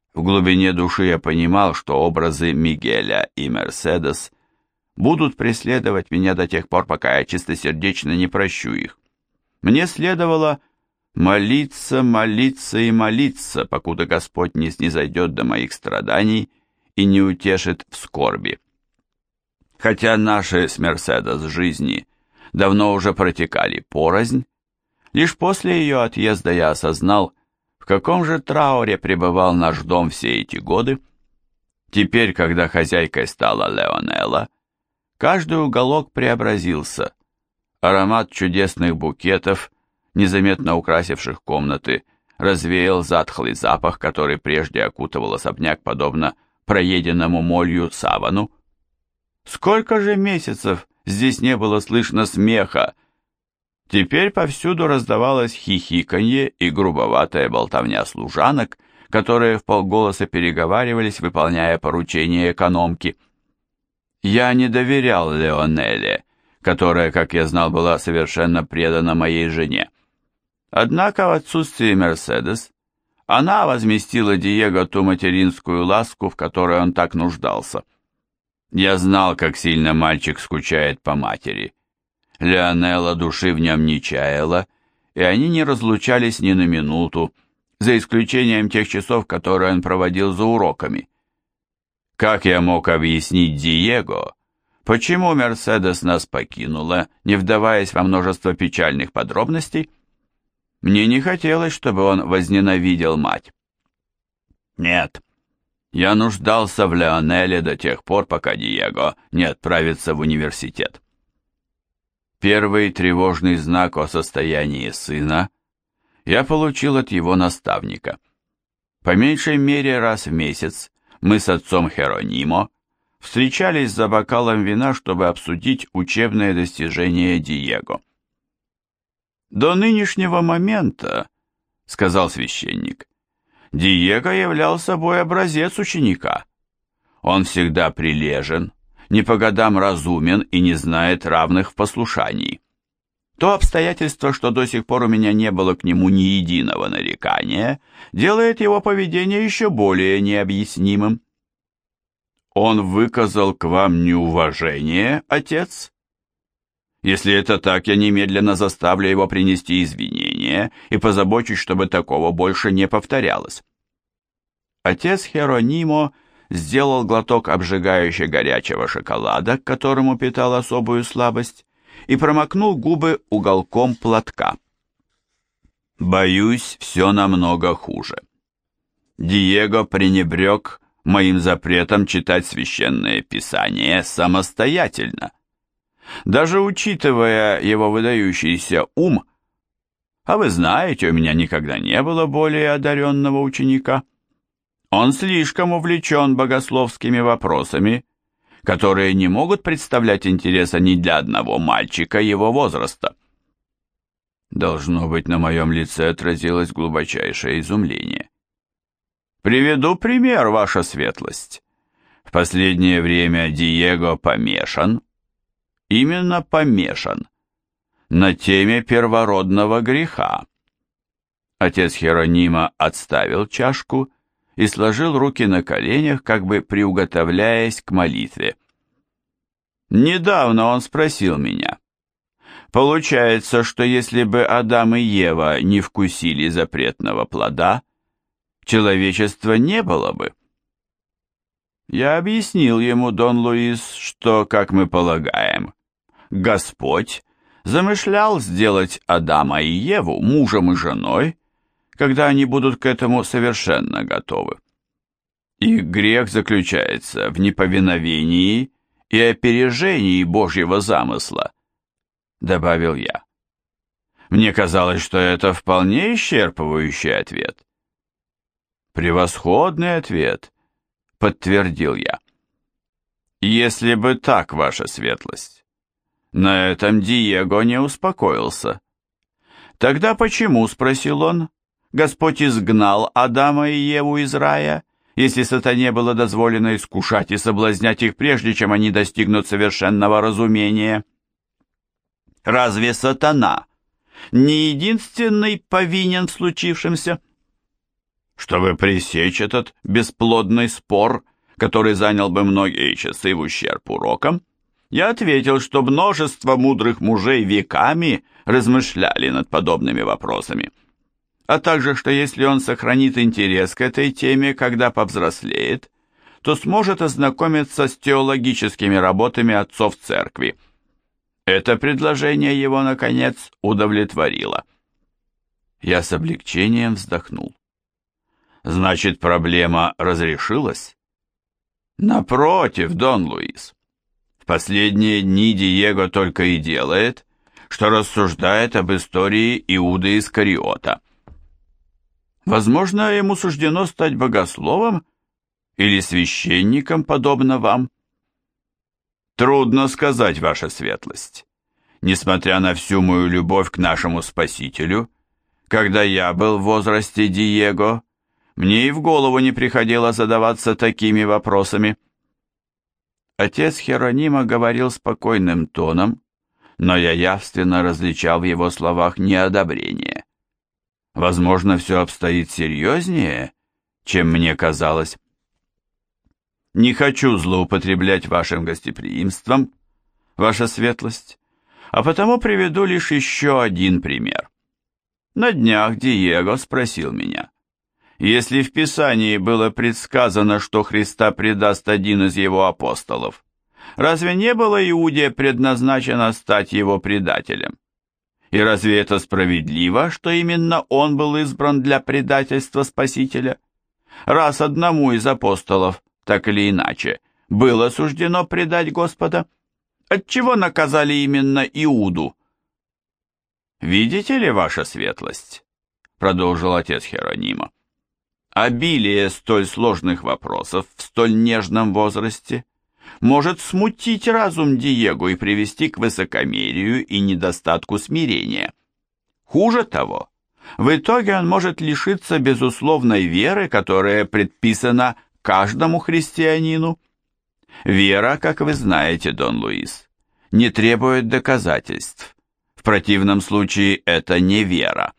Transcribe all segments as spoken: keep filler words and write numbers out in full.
В глубине души я понимал, что образы Мигеля и Мерседес будут преследовать меня до тех пор, пока я чистосердечно не прощу их. Мне следовало молиться, молиться и молиться, покуда Господь не снизойдет до моих страданий и не утешит в скорби. Хотя наши с Мерседес жизни давно уже протекали порознь, лишь после ее отъезда я осознал, в каком же трауре пребывал наш дом все эти годы. Теперь, когда хозяйкой стала Леонелла, каждый уголок преобразился. Аромат чудесных букетов, незаметно украсивших комнаты, развеял затхлый запах, который прежде окутывал особняк, подобно проеденному молью савану. Сколько же месяцев здесь не было слышно смеха! Теперь повсюду раздавалось хихиканье и грубоватая болтовня служанок, которые вполголоса переговаривались, выполняя поручения экономки. Я не доверял Леонелле, которая, как я знал, была совершенно предана моей жене. Однако в отсутствие Мерседес она возместила Диего ту материнскую ласку, в которой он так нуждался. Я знал, как сильно мальчик скучает по матери. Леонелла души в нем не чаяла, и они не разлучались ни на минуту, за исключением тех часов, которые он проводил за уроками. Как я мог объяснить Диего, почему Мерседес нас покинула, не вдаваясь во множество печальных подробностей? Мне не хотелось, чтобы он возненавидел мать. Нет, я нуждался в Леонелле до тех пор, пока Диего не отправится в университет. Первый тревожный знак о состоянии сына я получил от его наставника. По меньшей мере раз в месяц мы с отцом Херонимо встречались за бокалом вина, чтобы обсудить учебные достижения Диего. «До нынешнего момента, — сказал священник, — Диего являл собой образец ученика. Он всегда прилежен, не по годам разумен и не знает равных в послушании. То обстоятельство, что до сих пор у меня не было к нему ни единого нарекания, делает его поведение еще более необъяснимым». «Он выказал к вам неуважение, отец? Если это так, я немедленно заставлю его принести извинения и позабочусь, чтобы такого больше не повторялось». Отец Херонимо сделал глоток обжигающе горячего шоколада, к которому питал особую слабость, и промокнул губы уголком платка. «Боюсь, все намного хуже. Диего пренебрег моим запретом читать священное писание самостоятельно. Даже учитывая его выдающийся ум, а вы знаете, у меня никогда не было более одаренного ученика, он слишком увлечен богословскими вопросами, которые не могут представлять интереса ни для одного мальчика его возраста». Должно быть, на моем лице отразилось глубочайшее изумление. «Приведу пример, ваша светлость. В последнее время Диего помешан, именно помешан, на теме первородного греха». Отец Херонимо отставил чашку и сложил руки на коленях, как бы приуготовляясь к молитве. «Недавно он спросил меня, получается, что если бы Адам и Ева не вкусили запретного плода, человечества не было бы?» Я объяснил ему, Дон Луис, что, как мы полагаем, Господь замышлял сделать Адама и Еву мужем и женой, когда они будут к этому совершенно готовы. Их грех заключается в неповиновении и опережении Божьего замысла, добавил я. Мне казалось, что это вполне исчерпывающий ответ. Превосходный ответ, подтвердил я. Если бы так, ваша светлость. На этом Диего не успокоился. Тогда почему, спросил он, Господь изгнал Адама и Еву из рая, если сатане было дозволено искушать и соблазнять их, прежде чем они достигнут совершенного разумения? Разве сатана не единственный повинен в случившемся? Чтобы пресечь этот бесплодный спор, который занял бы многие часы в ущерб урокам, я ответил, что множество мудрых мужей веками размышляли над подобными вопросами, а также, что если он сохранит интерес к этой теме, когда повзрослеет, то сможет ознакомиться с теологическими работами отцов церкви. Это предложение его, наконец, удовлетворило. Я с облегчением вздохнул. Значит, проблема разрешилась? Напротив, Дон Луис. В последние дни Диего только и делает, что рассуждает об истории Иуды Искариота. Возможно, ему суждено стать богословом или священником, подобно вам? Трудно сказать, ваша светлость. Несмотря на всю мою любовь к нашему Спасителю, когда я был в возрасте Диего, мне и в голову не приходило задаваться такими вопросами. Отец Херонима говорил спокойным тоном, но я явственно различал в его словах неодобрение. Возможно, все обстоит серьезнее, чем мне казалось. Не хочу злоупотреблять вашим гостеприимством, ваша светлость, а потому приведу лишь еще один пример. На днях Диего спросил меня, если в Писании было предсказано, что Христа предаст один из его апостолов, разве не было Иуде предназначено стать его предателем? И разве это справедливо, что именно он был избран для предательства Спасителя? Раз одному из апостолов, так или иначе, было суждено предать Господа, отчего наказали именно Иуду? «Видите ли, ваша светлость?» — продолжил отец Херонима. «Обилие столь сложных вопросов в столь нежном возрасте может смутить разум Диего и привести к высокомерию и недостатку смирения. Хуже того, в итоге он может лишиться безусловной веры, которая предписана каждому христианину. Вера, как вы знаете, Дон Луис, не требует доказательств. В противном случае это не вера».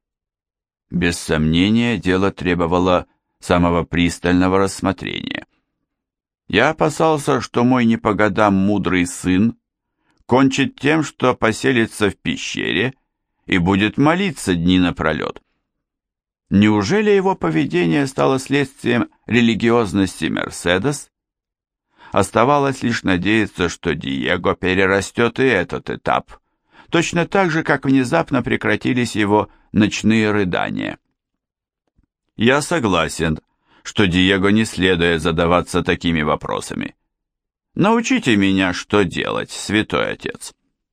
Без сомнения, дело требовало самого пристального рассмотрения. Я опасался, что мой не по годам мудрый сын кончит тем, что поселится в пещере и будет молиться дни напролет. Неужели его поведение стало следствием религиозности Мерседес? Оставалось лишь надеяться, что Диего перерастет и этот этап, точно так же, как внезапно прекратились его ночные рыдания. Я согласен, что Диего не следует задаваться такими вопросами. Научите меня, что делать, святой отец.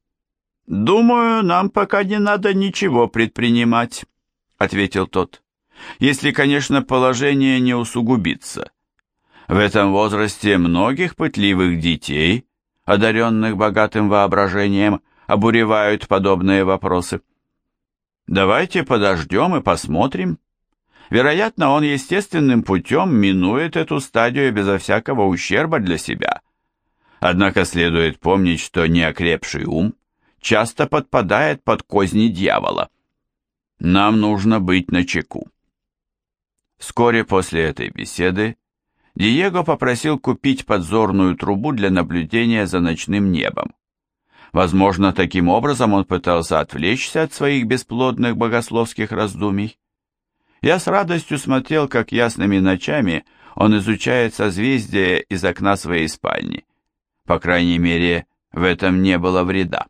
Думаю, нам пока не надо ничего предпринимать, ответил тот. Если, конечно, положение не усугубится. В этом возрасте многих пытливых детей, одаренных богатым воображением, обуревают подобные вопросы. Давайте подождем и посмотрим. Вероятно, он естественным путем минует эту стадию безо всякого ущерба для себя. Однако следует помнить, что неокрепший ум часто подпадает под козни дьявола. Нам нужно быть начеку. Вскоре после этой беседы Диего попросил купить подзорную трубу для наблюдения за ночным небом. Возможно, таким образом он пытался отвлечься от своих бесплодных богословских раздумий. Я с радостью смотрел, как ясными ночами он изучает созвездия из окна своей спальни. По крайней мере, в этом не было вреда.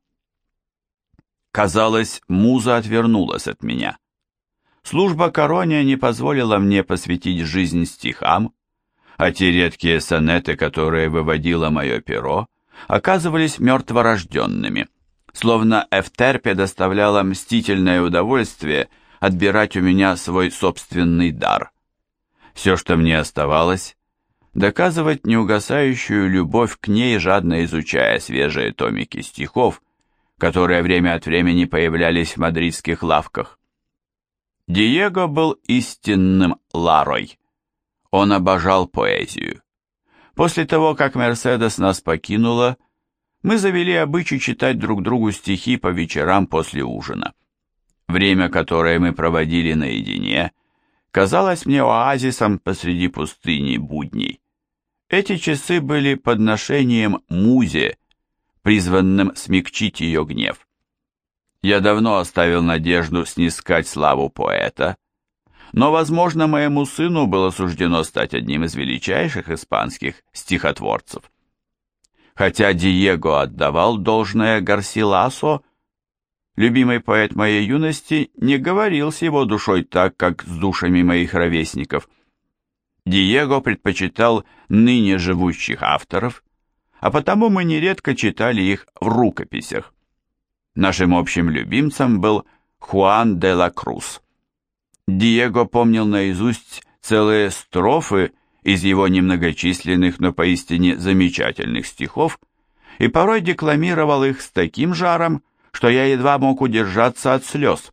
Казалось, муза отвернулась от меня. Служба Корония не позволила мне посвятить жизнь стихам, а те редкие сонеты, которые выводило мое перо, оказывались мертворожденными, словно Эвтерпе доставляла мстительное удовольствие отбирать у меня свой собственный дар. Все, что мне оставалось, доказывать неугасающую любовь к ней, жадно изучая свежие томики стихов, которые время от времени появлялись в мадридских лавках. Диего был истинным Ларой. Он обожал поэзию. После того, как Мерседес нас покинула, мы завели обычай читать друг другу стихи по вечерам после ужина. Время, которое мы проводили наедине, казалось мне оазисом посреди пустыни будней. Эти часы были подношением музе, призванным смягчить ее гнев. Я давно оставил надежду снискать славу поэта, но, возможно, моему сыну было суждено стать одним из величайших испанских стихотворцев. Хотя Диего отдавал должное Гарсиласо, любимый поэт моей юности не говорил с его душой так, как с душами моих ровесников. Диего предпочитал ныне живущих авторов, а потому мы нередко читали их в рукописях. Нашим общим любимцем был Хуан де ла Круз. Диего помнил наизусть целые строфы из его немногочисленных, но поистине замечательных стихов и порой декламировал их с таким жаром, что я едва мог удержаться от слез.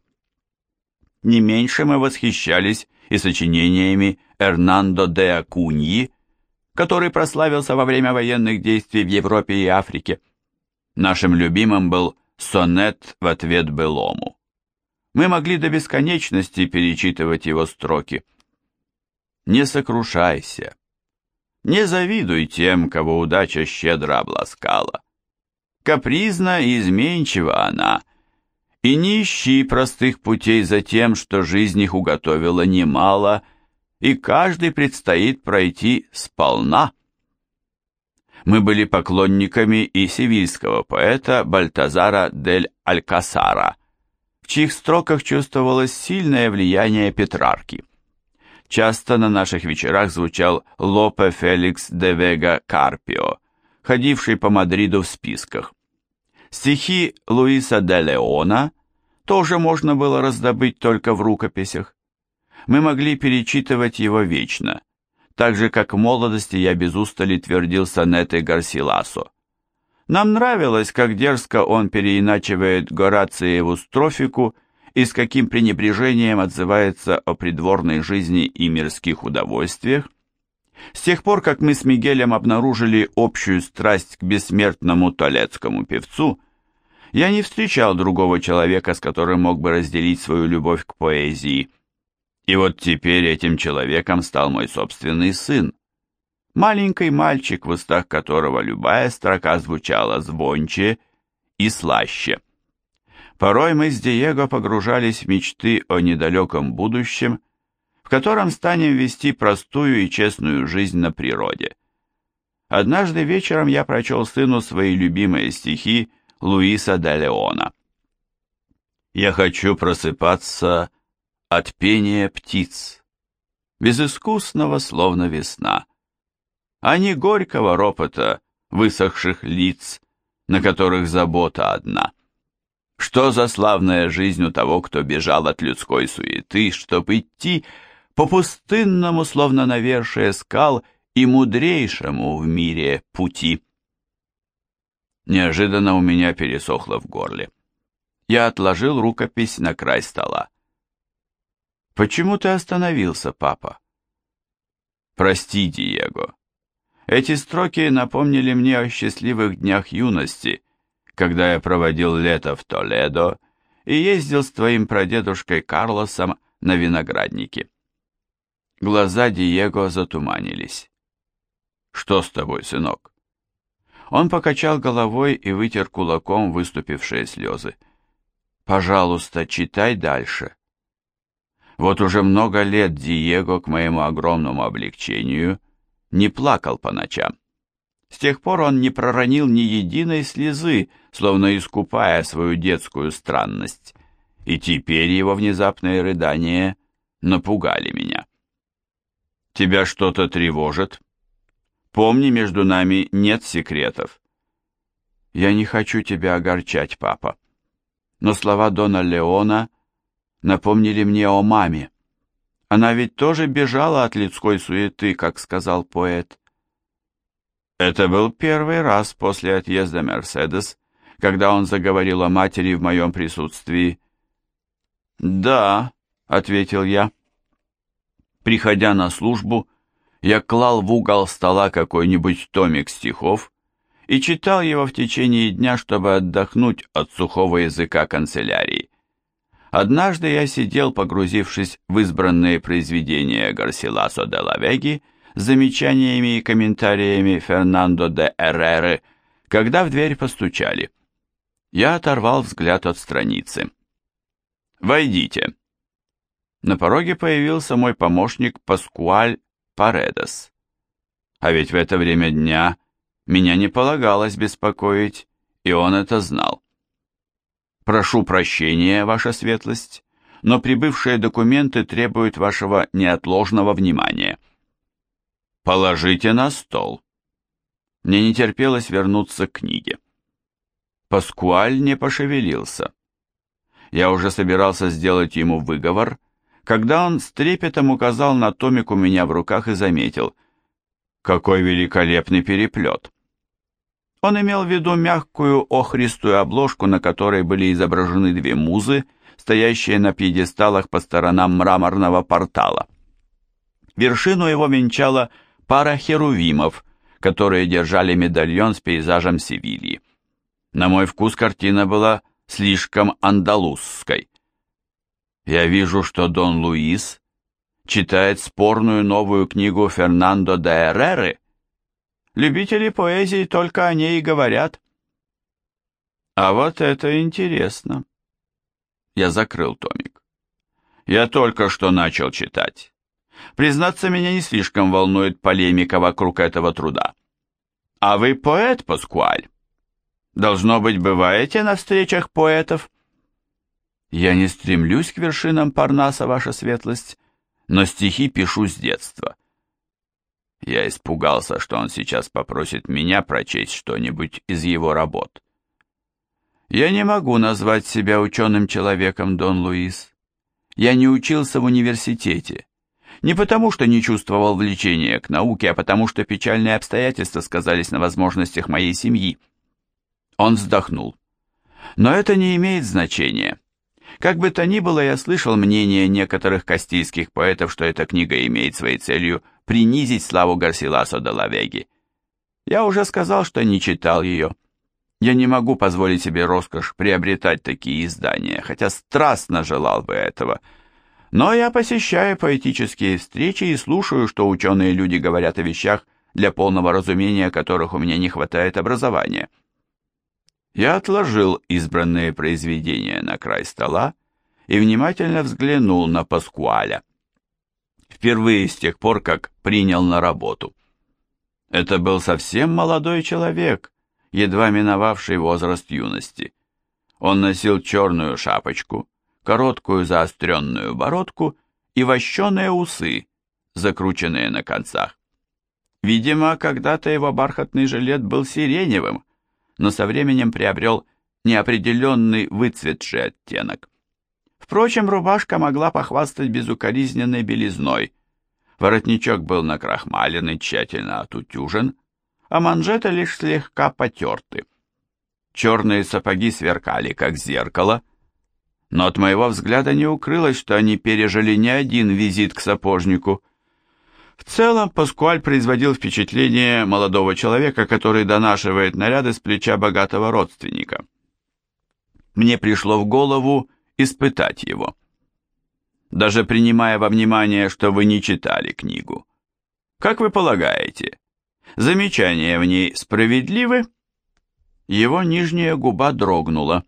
Не меньше мы восхищались и сочинениями Эрнандо де Акуньи, который прославился во время военных действий в Европе и Африке. Нашим любимым был сонет в ответ былому. Мы могли до бесконечности перечитывать его строки. Не сокрушайся, не завидуй тем, кого удача щедро обласкала. Капризна и изменчива она, и не ищи простых путей за тем, что жизнь их уготовила немало, и каждый предстоит пройти сполна. Мы были поклонниками и севильского поэта Бальтазара дель Алькасара, в чьих строках чувствовалось сильное влияние Петрарки. Часто на наших вечерах звучал Лопе Феликс де Вега Карпио, ходивший по Мадриду в списках. Стихи Луиса де Леона тоже можно было раздобыть только в рукописях. Мы могли перечитывать его вечно, так же, как в молодости я без устали твердил сонеты Гарсиласо. Нам нравилось, как дерзко он переиначивает Горациеву строфику и с каким пренебрежением отзывается о придворной жизни и мирских удовольствиях. С тех пор, как мы с Мигелем обнаружили общую страсть к бессмертному толедскому певцу, я не встречал другого человека, с которым мог бы разделить свою любовь к поэзии. И вот теперь этим человеком стал мой собственный сын. Маленький мальчик, в устах которого любая строка звучала звонче и слаще. Порой мы с Диего погружались в мечты о недалеком будущем, в котором станем вести простую и честную жизнь на природе. Однажды вечером я прочел сыну свои любимые стихи Луиса де Леона. «Я хочу просыпаться от пения птиц, безыскусного, словно весна, а не горького ропота высохших лиц, на которых забота одна. Что за славная жизнь у того, кто бежал от людской суеты, чтоб идти по пустынному, словно навершие скал, и мудрейшему в мире пути». Неожиданно у меня пересохло в горле. Я отложил рукопись на край стола. «Почему ты остановился, папа?» «Прости, Диего. Эти строки напомнили мне о счастливых днях юности, когда я проводил лето в Толедо и ездил с твоим прадедушкой Карлосом на виноградники». Глаза Диего затуманились. «Что с тобой, сынок?» Он покачал головой и вытер кулаком выступившие слезы. «Пожалуйста, читай дальше». Вот уже много лет Диего, к моему огромному облегчению, не плакал по ночам. С тех пор он не проронил ни единой слезы, словно искупая свою детскую странность, и теперь его внезапные рыдания напугали меня. «Тебя что-то тревожит? Помни, между нами нет секретов». «Я не хочу тебя огорчать, папа, но слова Дона Леона напомнили мне о маме. Она ведь тоже бежала от людской суеты, как сказал поэт». Это был первый раз после отъезда Мерседес, когда он заговорил о матери в моем присутствии. «Да», — ответил я. Приходя на службу, я клал в угол стола какой-нибудь томик стихов и читал его в течение дня, чтобы отдохнуть от сухого языка канцелярии. Однажды я сидел, погрузившись в избранные произведения Гарсиласо де ла Веги с замечаниями и комментариями Фернандо де Эрреры, когда в дверь постучали. Я оторвал взгляд от страницы. «Войдите». На пороге появился мой помощник Паскуаль Паредос. А ведь в это время дня меня не полагалось беспокоить, и он это знал. «Прошу прощения, ваша светлость, но прибывшие документы требуют вашего неотложного внимания». «Положите на стол». Мне не терпелось вернуться к книге. Паскуаль не пошевелился. Я уже собирался сделать ему выговор, когда он с трепетом указал на томик у меня в руках и заметил: «Какой великолепный переплет!» Он имел в виду мягкую охристую обложку, на которой были изображены две музы, стоящие на пьедесталах по сторонам мраморного портала. Вершину его венчала пара херувимов, которые держали медальон с пейзажем Севильи. На мой вкус картина была слишком андалузской. Я вижу, что Дон Луис читает спорную новую книгу Фернандо де Эрреры. Любители поэзии только о ней и говорят. А вот это интересно. Я закрыл томик. Я только что начал читать. Признаться, меня не слишком волнует полемика вокруг этого труда. А вы поэт, Паскуаль? Должно быть, бываете на встречах поэтов? Я не стремлюсь к вершинам Парнаса, ваша светлость, но стихи пишу с детства. Я испугался, что он сейчас попросит меня прочесть что-нибудь из его работ. Я не могу назвать себя ученым человеком, Дон Луис. Я не учился в университете. Не потому, что не чувствовал влечения к науке, а потому, что печальные обстоятельства сказались на возможностях моей семьи. Он вздохнул. Но это не имеет значения. Как бы то ни было, я слышал мнение некоторых кастильских поэтов, что эта книга имеет своей целью принизить славу Гарсиласо де ла Веги. Я уже сказал, что не читал ее. Я не могу позволить себе роскошь приобретать такие издания, хотя страстно желал бы этого. Но я посещаю поэтические встречи и слушаю, что ученые люди говорят о вещах, для полного разумения которых у меня не хватает образования. Я отложил избранные произведения на край стола и внимательно взглянул на Паскуаля. Впервые с тех пор, как принял на работу. Это был совсем молодой человек, едва миновавший возраст юности. Он носил черную шапочку, короткую заостренную бородку и вощеные усы, закрученные на концах. Видимо, когда-то его бархатный жилет был сиреневым, но со временем приобрел неопределенный выцветший оттенок. Впрочем, рубашка могла похвастать безукоризненной белизной. Воротничок был накрахмален и тщательно отутюжен, а манжеты лишь слегка потерты. Черные сапоги сверкали, как зеркало, но от моего взгляда не укрылось, что они пережили не один визит к сапожнику. В целом, Паскуаль производил впечатление молодого человека, который донашивает наряды с плеча богатого родственника. Мне пришло в голову испытать его. Даже принимая во внимание, что вы не читали книгу. Как вы полагаете, замечания в ней справедливы? Его нижняя губа дрогнула.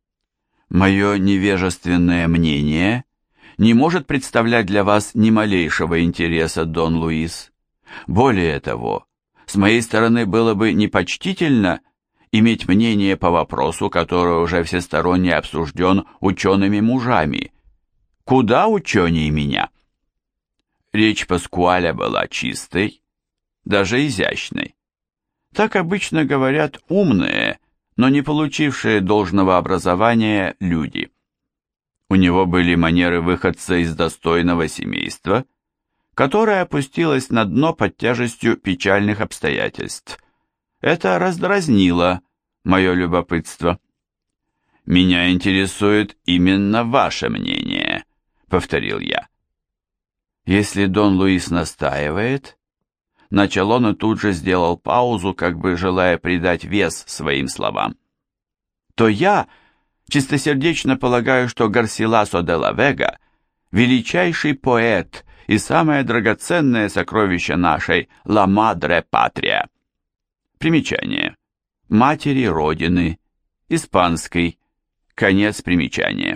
Мое невежественное мнение не может представлять для вас ни малейшего интереса, Дон Луис. Более того, с моей стороны было бы непочтительно иметь мнение по вопросу, который уже всесторонне обсужден учеными-мужами. Куда ученее меня? Речь Паскуаля была чистой, даже изящной. Так обычно говорят умные, но не получившие должного образования люди. У него были манеры выходца из достойного семейства, которое опустилось на дно под тяжестью печальных обстоятельств. Это раздразнило мое любопытство. «Меня интересует именно ваше мнение», — повторил я. «Если Дон Луис настаивает...» Начал он и тут же сделал паузу, как бы желая придать вес своим словам. «То я Чистосердечно полагаю, что Гарсиласо де ла Вега – величайший поэт и самое драгоценное сокровище нашей «La Madre Patria». Примечание. Матери Родины. Испанский. Конец примечания.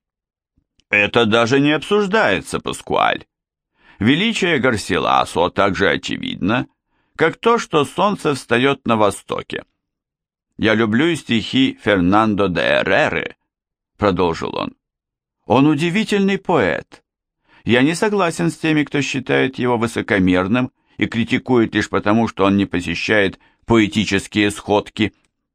Это даже не обсуждается, Паскуаль. Величие Гарсиласо также очевидно, как то, что солнце встает на востоке. «Я люблю стихи Фернандо де Эрреры», — продолжил он. «Он удивительный поэт. Я не согласен с теми, кто считает его высокомерным и критикует лишь потому, что он не посещает поэтические сходки».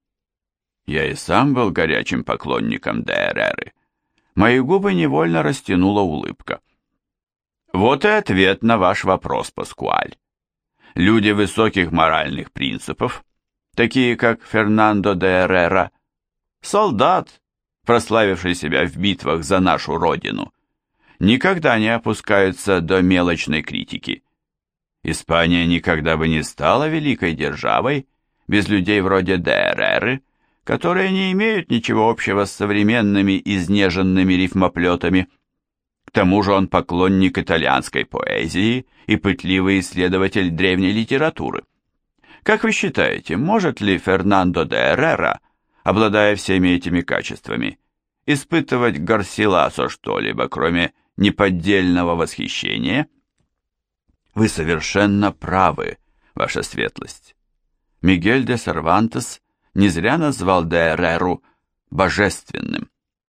Я и сам был горячим поклонником де Эрреры. Мои губы невольно растянула улыбка. Вот и ответ на ваш вопрос, Паскуаль. Люди высоких моральных принципов, такие как Фернандо де Эррера, солдат, прославивший себя в битвах за нашу родину, никогда не опускаются до мелочной критики. Испания никогда бы не стала великой державой без людей вроде де Эрреры, которые не имеют ничего общего с современными изнеженными рифмоплетами. К тому же он поклонник итальянской поэзии и пытливый исследователь древней литературы. Как вы считаете, может ли Фернандо де Эррера, обладая всеми этими качествами, испытывать к Гарсиласо что-либо, кроме неподдельного восхищения? Вы совершенно правы, ваша светлость. Мигель де Сервантес не зря назвал де Эрреру божественным.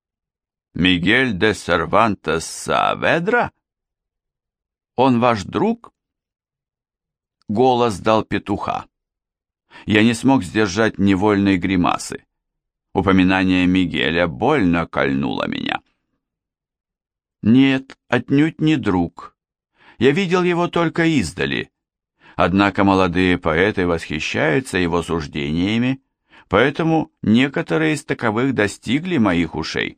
Мигель де Сервантес Сааведра? Он ваш друг? Голос дал петуха. Я не смог сдержать невольной гримасы. Упоминание Мигеля больно кольнуло меня. Нет, отнюдь не друг. Я видел его только издали. Однако молодые поэты восхищаются его суждениями, поэтому некоторые из таковых достигли моих ушей.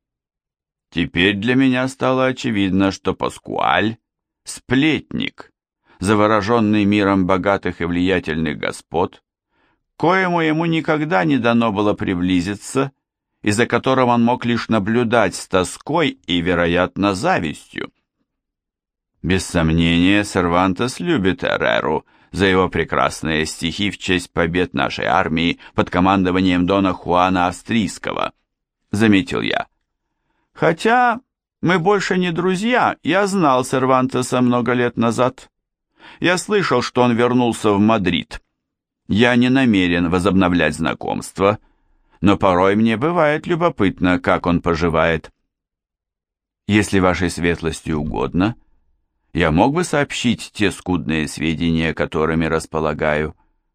Теперь для меня стало очевидно, что Паскуаль – сплетник, завороженный миром богатых и влиятельных господ, коему ему никогда не дано было приблизиться, и за которым он мог лишь наблюдать с тоской и, вероятно, завистью. Без сомнения, Сервантес любит Эрреру за его прекрасные стихи в честь побед нашей армии под командованием дона Хуана Австрийского, заметил я. Хотя мы больше не друзья, я знал Сервантеса много лет назад. Я слышал, что он вернулся в Мадрид. Я не намерен возобновлять знакомство, но порой мне бывает любопытно, как он поживает. Если вашей светлости угодно, я мог бы сообщить те скудные сведения, которыми располагаю.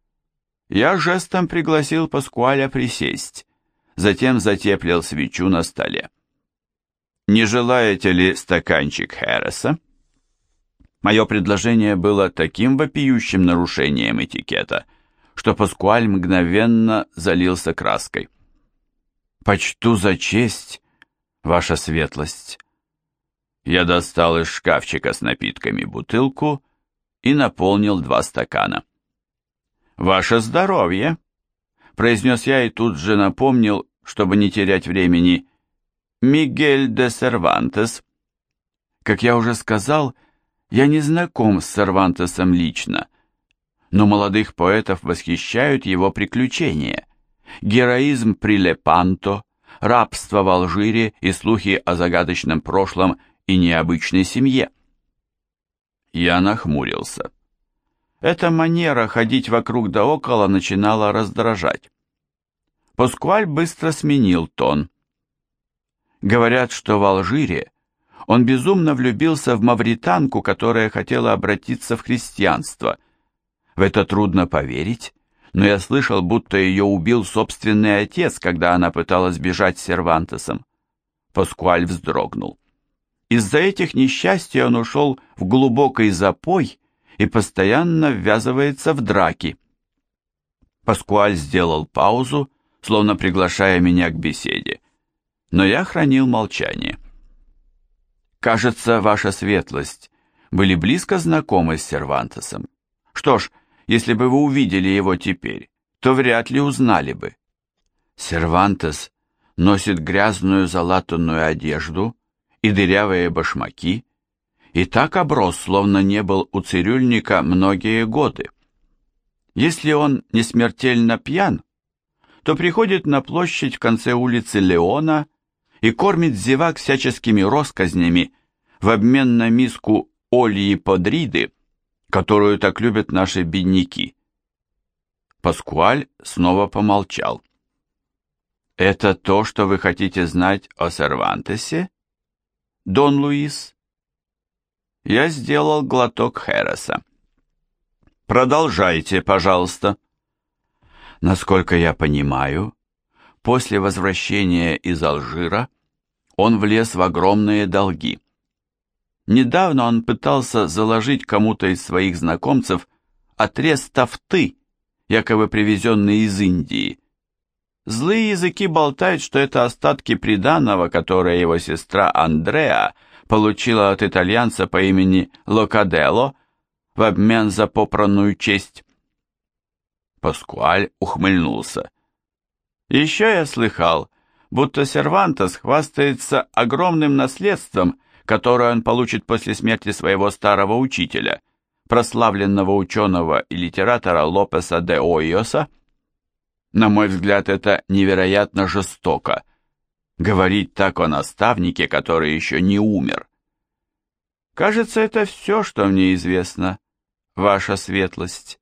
Я жестом пригласил Паскуаля присесть, затем затеплил свечу на столе. «Не желаете ли стаканчик Хереса?» Мое предложение было таким вопиющим нарушением этикета, что Паскуаль мгновенно залился краской. «Почту за честь, ваша светлость». Я достал из шкафчика с напитками бутылку и наполнил два стакана. «Ваше здоровье!» — произнес я и тут же напомнил, чтобы не терять времени, «Мигель де Сервантес». Как я уже сказал, я не знаком с Сервантесом лично, но молодых поэтов восхищают его приключения, героизм при Лепанто, рабство в Алжире и слухи о загадочном прошлом и необычной семье. Я нахмурился. Эта манера ходить вокруг да около начинала раздражать. Паскуаль быстро сменил тон. Говорят, что в Алжире он безумно влюбился в мавританку, которая хотела обратиться в христианство. В это трудно поверить, но я слышал, будто ее убил собственный отец, когда она пыталась бежать с Сервантесом. Паскуаль вздрогнул. Из-за этих несчастий он ушел в глубокий запой и постоянно ввязывается в драки. Паскуаль сделал паузу, словно приглашая меня к беседе, но я хранил молчание. «Кажется, ваша светлость были близко знакомы с Сервантесом. Что ж, если бы вы увидели его теперь, то вряд ли узнали бы. Сервантес носит грязную залатанную одежду и дырявые башмаки, и так оброс, словно не был у цирюльника многие годы. Если он не смертельно пьян, то приходит на площадь в конце улицы Леона и кормит зевак всяческими россказнями в обмен на миску Олии Подриды, которую так любят наши бедняки. Паскуаль снова помолчал. «Это то, что вы хотите знать о Сервантесе, Дон Луис?» Я сделал глоток Хереса. «Продолжайте, пожалуйста». Насколько я понимаю, после возвращения из Алжира он влез в огромные долги. Недавно он пытался заложить кому-то из своих знакомцев отрез тафты, якобы привезенный из Индии. Злые языки болтают, что это остатки приданого, которое его сестра Андреа получила от итальянца по имени Локаделло в обмен за попранную честь. Паскуаль ухмыльнулся. Еще я слыхал, будто Сервантес хвастается огромным наследством, которое он получит после смерти своего старого учителя, прославленного ученого и литератора Лопеса де Ойоса. На мой взгляд, это невероятно жестоко. Говорить так о наставнике, который еще не умер. Кажется, это все, что мне известно, ваша светлость.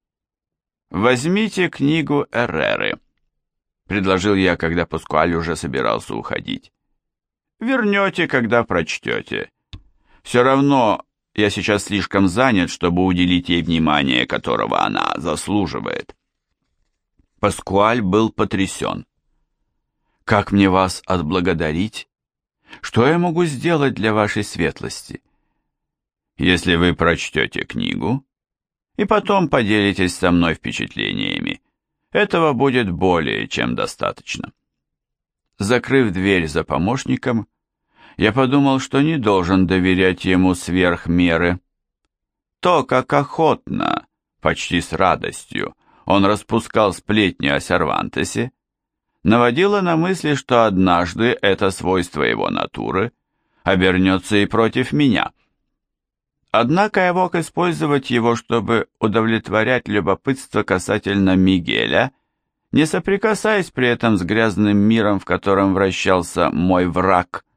Возьмите книгу Эрреры, предложил я, когда Паскуаль уже собирался уходить. Вернете, когда прочтете. Все равно я сейчас слишком занят, чтобы уделить ей внимание, которого она заслуживает. Паскуаль был потрясен. «Как мне вас отблагодарить? Что я могу сделать для вашей светлости?» «Если вы прочтете книгу и потом поделитесь со мной впечатлениями, этого будет более чем достаточно». Закрыв дверь за помощником, я подумал, что не должен доверять ему сверх меры. То, как охотно, почти с радостью, он распускал сплетни о Сервантесе, наводило на мысли, что однажды это свойство его натуры обернется и против меня. Однако я мог использовать его, чтобы удовлетворять любопытство касательно Мигеля, не соприкасаясь при этом с грязным миром, в котором вращался мой враг.